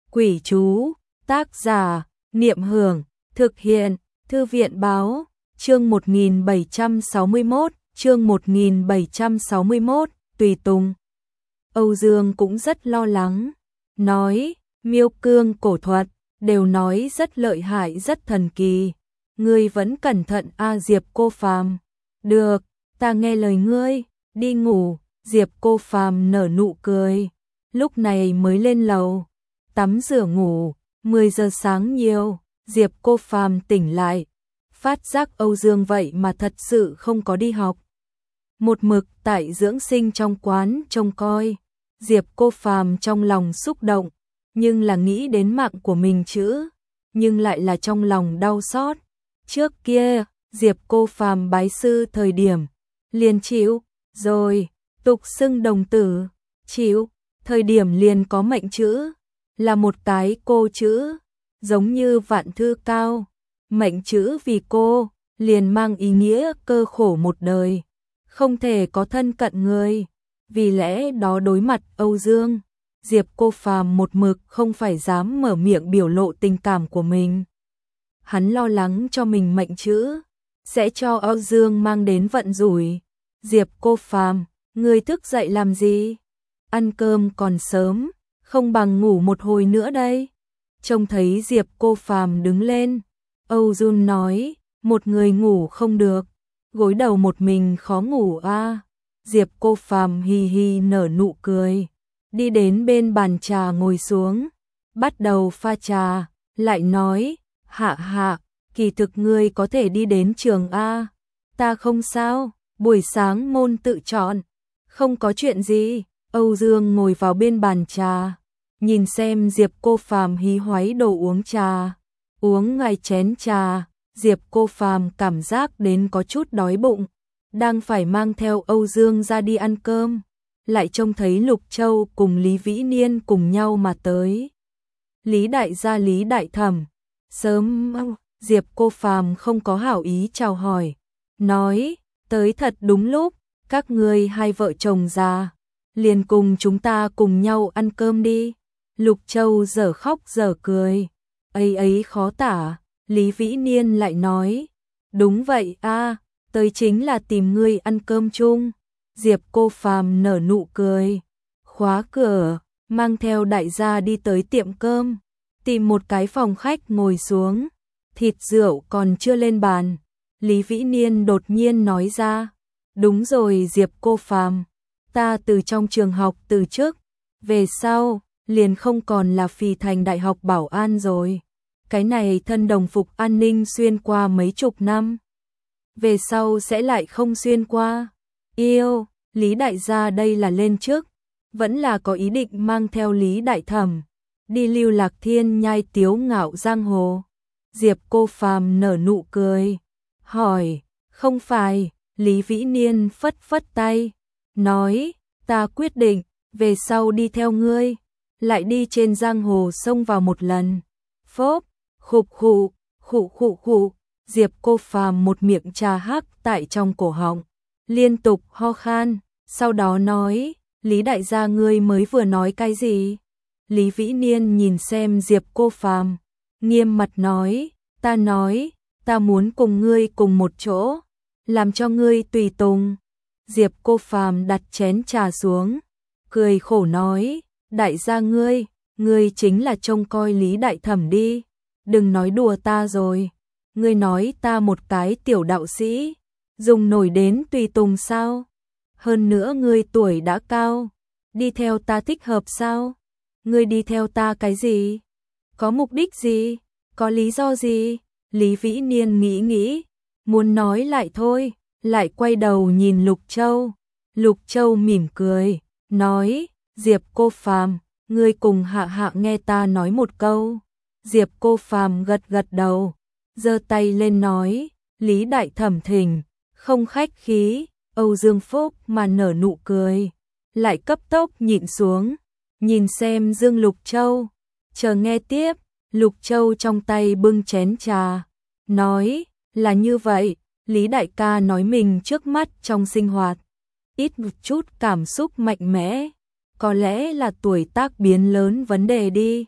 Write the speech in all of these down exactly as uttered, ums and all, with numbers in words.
Quỷ chú, tác giả, Niệm Hưởng, thực hiện, Thư viện báo, chương một nghìn bảy trăm sáu mươi mốt, chương một nghìn bảy trăm sáu mươi mốt, tùy tùng. Âu Dương cũng rất lo lắng, nói, miêu cương cổ thuật, đều nói rất lợi hại rất thần kỳ. Ngươi vẫn cẩn thận a Diệp Cô Phàm. Được, ta nghe lời ngươi, đi ngủ. Diệp Cô Phàm nở nụ cười, lúc này mới lên lầu, tắm rửa ngủ. Mười giờ sáng nhiều, Diệp Cô Phàm tỉnh lại, phát giác Âu Dương vậy mà thật sự không có đi học. Một mực tại dưỡng sinh trong quán trông coi. Diệp Cô Phàm trong lòng xúc động, nhưng là nghĩ đến mạng của mình chứ, nhưng lại là trong lòng đau xót. Trước kia, Diệp Cô Phàm bái sư thời điểm, liền chịu, rồi, tục xưng đồng tử, chịu, thời điểm liền có mệnh chữ, là một cái cô chữ, giống như vạn thư cao, mệnh chữ vì cô, liền mang ý nghĩa cơ khổ một đời, không thể có thân cận người. Vì lẽ đó đối mặt Âu Dương, Diệp Cô Phàm một mực không phải dám mở miệng biểu lộ tình cảm của mình. Hắn lo lắng cho mình mệnh chữ sẽ cho Âu Dương mang đến vận rủi. Diệp Cô Phàm, ngươi thức dậy làm gì? Ăn cơm còn sớm, không bằng ngủ một hồi nữa đây. Trông thấy Diệp Cô Phàm đứng lên, Âu Dương nói, một người ngủ không được, gối đầu một mình khó ngủ a. À. Diệp Cô Phàm hi hi nở nụ cười, đi đến bên bàn trà ngồi xuống, bắt đầu pha trà, lại nói, hạ hạ, kỳ thực ngươi có thể đi đến trường a. Ta không sao, buổi sáng môn tự chọn, không có chuyện gì. Âu Dương ngồi vào bên bàn trà, nhìn xem Diệp Cô Phàm hí hoáy đồ uống trà, uống ngay chén trà. Diệp Cô Phàm cảm giác đến có chút đói bụng, đang phải mang theo Âu Dương ra đi ăn cơm, lại trông thấy Lục Châu cùng Lý Vĩ Niên cùng nhau mà tới. Lý đại gia Lý đại thẩm, sớm. Diệp Cô Phàm không có hảo ý chào hỏi, nói, tới thật đúng lúc, các ngươi hai vợ chồng già, liền cùng chúng ta cùng nhau ăn cơm đi. Lục Châu dở khóc dở cười, ấy ấy khó tả. Lý Vĩ Niên lại nói, đúng vậy a, tới chính là tìm ngươi ăn cơm chung. Diệp Cô Phàm nở nụ cười, khóa cửa, mang theo đại gia đi tới tiệm cơm, tìm một cái phòng khách ngồi xuống. Thịt rượu còn chưa lên bàn, Lý Vĩ Niên đột nhiên nói ra, đúng rồi Diệp Cô Phàm, ta từ trong trường học từ chức, về sau, liền không còn là Phì Thành Đại học bảo an rồi. Cái này thân đồng phục an ninh xuyên qua mấy chục năm, về sau sẽ lại không xuyên qua. Yêu, Lý đại gia đây là lên chức, vẫn là có ý định mang theo Lý đại thẩm, đi lưu lạc thiên nhai tiếu ngạo giang hồ. Diệp Cô Phàm nở nụ cười, hỏi, không phải. Lý Vĩ Niên phất phất tay, nói, ta quyết định, về sau đi theo ngươi, lại đi trên giang hồ xông vào một lần. Phốp, khục khụ, khụ khụ khụ. Diệp Cô Phàm một miệng trà hắc tại trong cổ họng, liên tục ho khan, sau đó nói, Lý đại gia ngươi mới vừa nói cái gì? Lý Vĩ Niên nhìn xem Diệp Cô Phàm, nghiêm mặt nói, ta nói, ta muốn cùng ngươi cùng một chỗ, làm cho ngươi tùy tùng. Diệp Cô Phàm đặt chén trà xuống, cười khổ nói, đại gia ngươi, ngươi chính là trông coi Lý đại thẩm đi, đừng nói đùa ta rồi. Ngươi nói ta một cái tiểu đạo sĩ, dùng nổi đến tùy tùng sao? Hơn nữa ngươi tuổi đã cao, đi theo ta thích hợp sao? Ngươi đi theo ta cái gì? Có mục đích gì? Có lý do gì? Lý Vĩ Niên nghĩ nghĩ, muốn nói lại thôi, lại quay đầu nhìn Lục Châu. Lục Châu mỉm cười, nói, Diệp Cô Phàm, ngươi cùng hạ hạ nghe ta nói một câu. Diệp Cô Phàm gật gật đầu, giơ tay lên nói, Lý đại thẩm thỉnh, không khách khí. Âu Dương Phúc mà nở nụ cười, lại cấp tốc nhịn xuống, nhìn xem Dương Lục Châu, chờ nghe tiếp. Lục Châu trong tay bưng chén trà, nói, là như vậy, Lý đại ca nói mình trước mắt trong sinh hoạt, ít một chút cảm xúc mạnh mẽ, có lẽ là tuổi tác biến lớn vấn đề đi.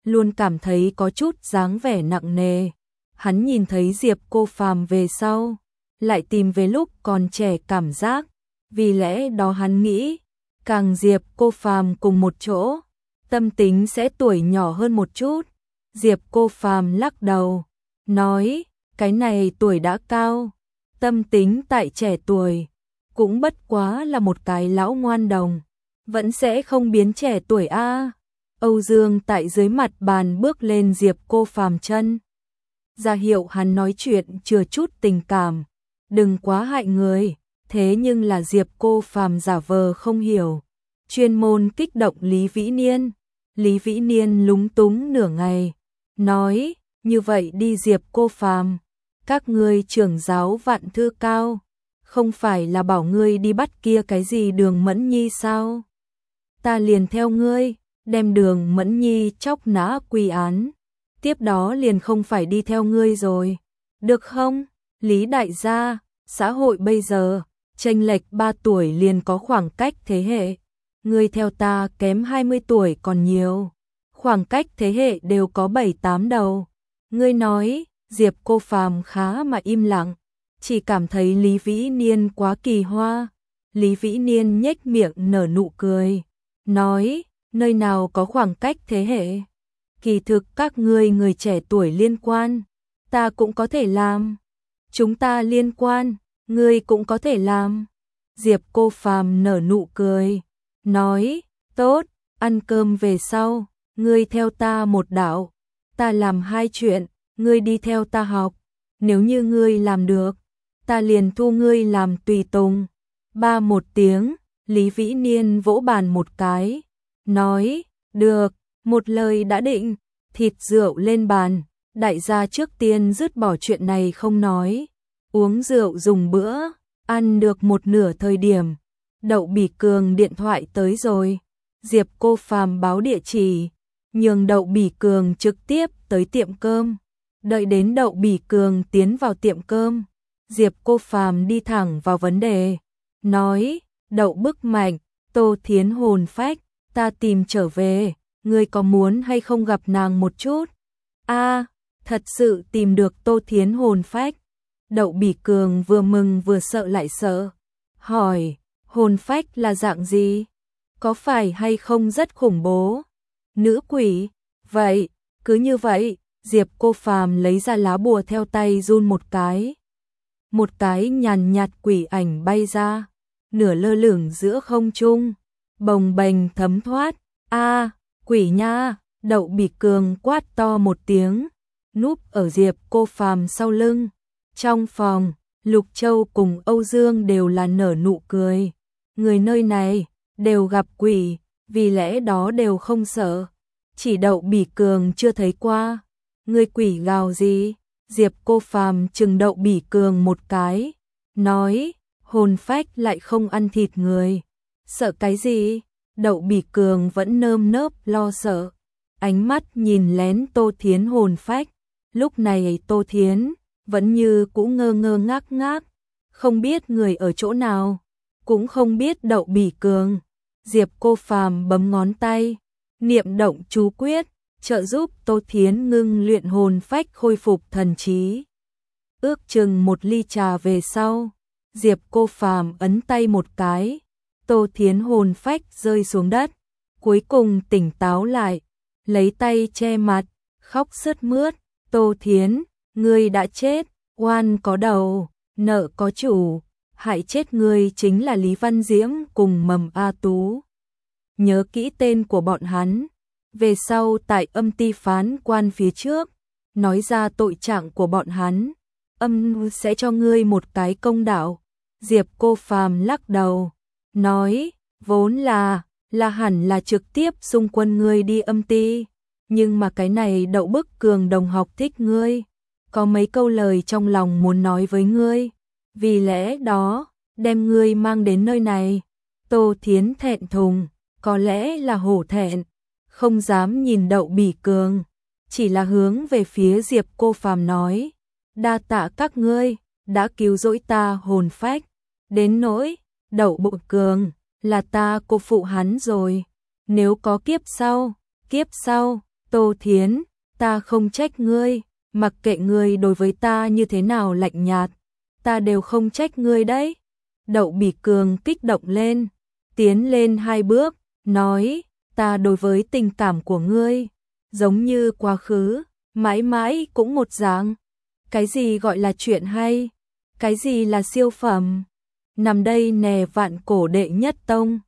luôn cảm thấy có chút dáng vẻ nặng nề. Hắn nhìn thấy Diệp Cô Phàm về sau, lại tìm về lúc còn trẻ cảm giác, vì lẽ đó hắn nghĩ, càng Diệp Cô Phàm cùng một chỗ, tâm tính sẽ tuổi nhỏ hơn một chút. Diệp Cô Phàm lắc đầu, nói, cái này tuổi đã cao, tâm tính tại trẻ tuổi, cũng bất quá là một cái lão ngoan đồng, vẫn sẽ không biến trẻ tuổi a. À. Âu Dương tại dưới mặt bàn bước lên Diệp Cô Phàm chân, ra hiệu hắn nói chuyện chừa chút tình cảm, đừng quá hại người. Thế nhưng là Diệp Cô Phàm giả vờ không hiểu, chuyên môn kích động Lý Vĩ Niên. Lý Vĩ Niên lúng túng nửa ngày, nói, như vậy đi Diệp Cô Phàm, các ngươi trưởng giáo Vạn Thư Cao, không phải là bảo ngươi đi bắt kia cái gì Đường Mẫn Nhi sao? Ta liền theo ngươi, đem Đường Mẫn Nhi chóc nã quy án, tiếp đó liền không phải đi theo ngươi rồi, được không? Lý đại gia, xã hội bây giờ, chênh lệch ba tuổi liền có khoảng cách thế hệ, ngươi theo ta kém hai mươi tuổi còn nhiều, khoảng cách thế hệ đều có bảy tám đầu. Ngươi nói, Diệp Cô Phàm khá mà im lặng, chỉ cảm thấy Lý Vĩ Niên quá kỳ hoa. Lý Vĩ Niên nhếch miệng nở nụ cười, nói, nơi nào có khoảng cách thế hệ, kỳ thực các ngươi người trẻ tuổi liên quan, ta cũng có thể làm, chúng ta liên quan, ngươi cũng có thể làm. Diệp Cô Phàm nở nụ cười, nói, tốt, ăn cơm về sau, ngươi theo ta một đạo, ta làm hai chuyện, ngươi đi theo ta học, nếu như ngươi làm được, ta liền thu ngươi làm tùy tùng. Ba một tiếng, Lý Vĩ Niên vỗ bàn một cái, nói, được, một lời đã định. Thịt rượu lên bàn, đại gia trước tiên dứt bỏ chuyện này không nói, uống rượu dùng bữa, ăn được một nửa thời điểm, Đậu Bỉ Cường điện thoại tới rồi. Diệp Cô Phàm báo địa chỉ, nhường Đậu Bỉ Cường trực tiếp tới tiệm cơm. Đợi đến Đậu Bỉ Cường tiến vào tiệm cơm, Diệp Cô Phàm đi thẳng vào vấn đề, nói, Đậu Bức Mạnh, Tô Thiến hồn phách, ta tìm trở về, ngươi có muốn hay không gặp nàng một chút? A, à, thật sự tìm được Tô Thiến hồn phách. Đậu Bỉ Cường vừa mừng vừa sợ lại sợ, hỏi, hồn phách là dạng gì? Có phải hay không rất khủng bố? Nữ quỷ? Vậy, cứ như vậy, Diệp Cô Phàm lấy ra lá bùa theo tay run một cái. Một cái nhàn nhạt quỷ ảnh bay ra, nửa lơ lửng giữa không trung, bồng bềnh thấm thoát. A, à, quỷ nha! Đậu Bỉ Cường quát to một tiếng, núp ở Diệp Cô Phàm sau lưng. Trong phòng, Lục Châu cùng Âu Dương đều là nở nụ cười. Người nơi này đều gặp quỷ, vì lẽ đó đều không sợ. Chỉ Đậu Bỉ Cường chưa thấy qua. Người quỷ gào gì? Diệp Cô Phàm chừng Đậu Bỉ Cường một cái, nói, hồn phách lại không ăn thịt người. Sợ cái gì? Đậu Bỉ Cường vẫn nơm nớp lo sợ, ánh mắt nhìn lén Tô Thiến hồn phách. Lúc này Tô Thiến vẫn như cũ ngơ ngơ ngác ngác, không biết người ở chỗ nào, cũng không biết Đậu Bỉ Cường. Diệp Cô Phàm bấm ngón tay, niệm động chú quyết, trợ giúp Tô Thiến ngưng luyện hồn phách khôi phục thần trí. Ước chừng một ly trà về sau, Diệp Cô Phàm ấn tay một cái, Tô Thiến hồn phách rơi xuống đất, cuối cùng tỉnh táo lại, lấy tay che mặt, khóc sướt mướt. Tô Thiến, ngươi đã chết, oan có đầu, nợ có chủ, hại chết ngươi chính là Lý Văn Diễm cùng Mầm A Tú. Nhớ kỹ tên của bọn hắn, về sau tại âm ty phán quan phía trước, nói ra tội trạng của bọn hắn, âm sẽ cho ngươi một cái công đạo. Diệp Cô Phàm lắc đầu, nói, vốn là, là hẳn là trực tiếp xung quân ngươi đi âm ty, nhưng mà cái này Đậu Bức Cường đồng học thích ngươi, có mấy câu lời trong lòng muốn nói với ngươi, vì lẽ đó, đem ngươi mang đến nơi này. Tô Thiến thẹn thùng, có lẽ là hổ thẹn, không dám nhìn Đậu Bỉ Cường, chỉ là hướng về phía Diệp Cô Phàm nói, đa tạ các ngươi, đã cứu rỗi ta hồn phách, đến nỗi, Đậu Bỉ Cường, là ta cô phụ hắn rồi, nếu có kiếp sau, kiếp sau, Tô Thiến, ta không trách ngươi, mặc kệ ngươi đối với ta như thế nào lạnh nhạt, ta đều không trách ngươi đấy. Đậu Bỉ Cường kích động lên, tiến lên hai bước, nói, ta đối với tình cảm của ngươi, giống như quá khứ, mãi mãi cũng một dạng. Cái gì gọi là chuyện hay? Cái gì là siêu phẩm? Nằm đây nè vạn cổ đệ nhất tông.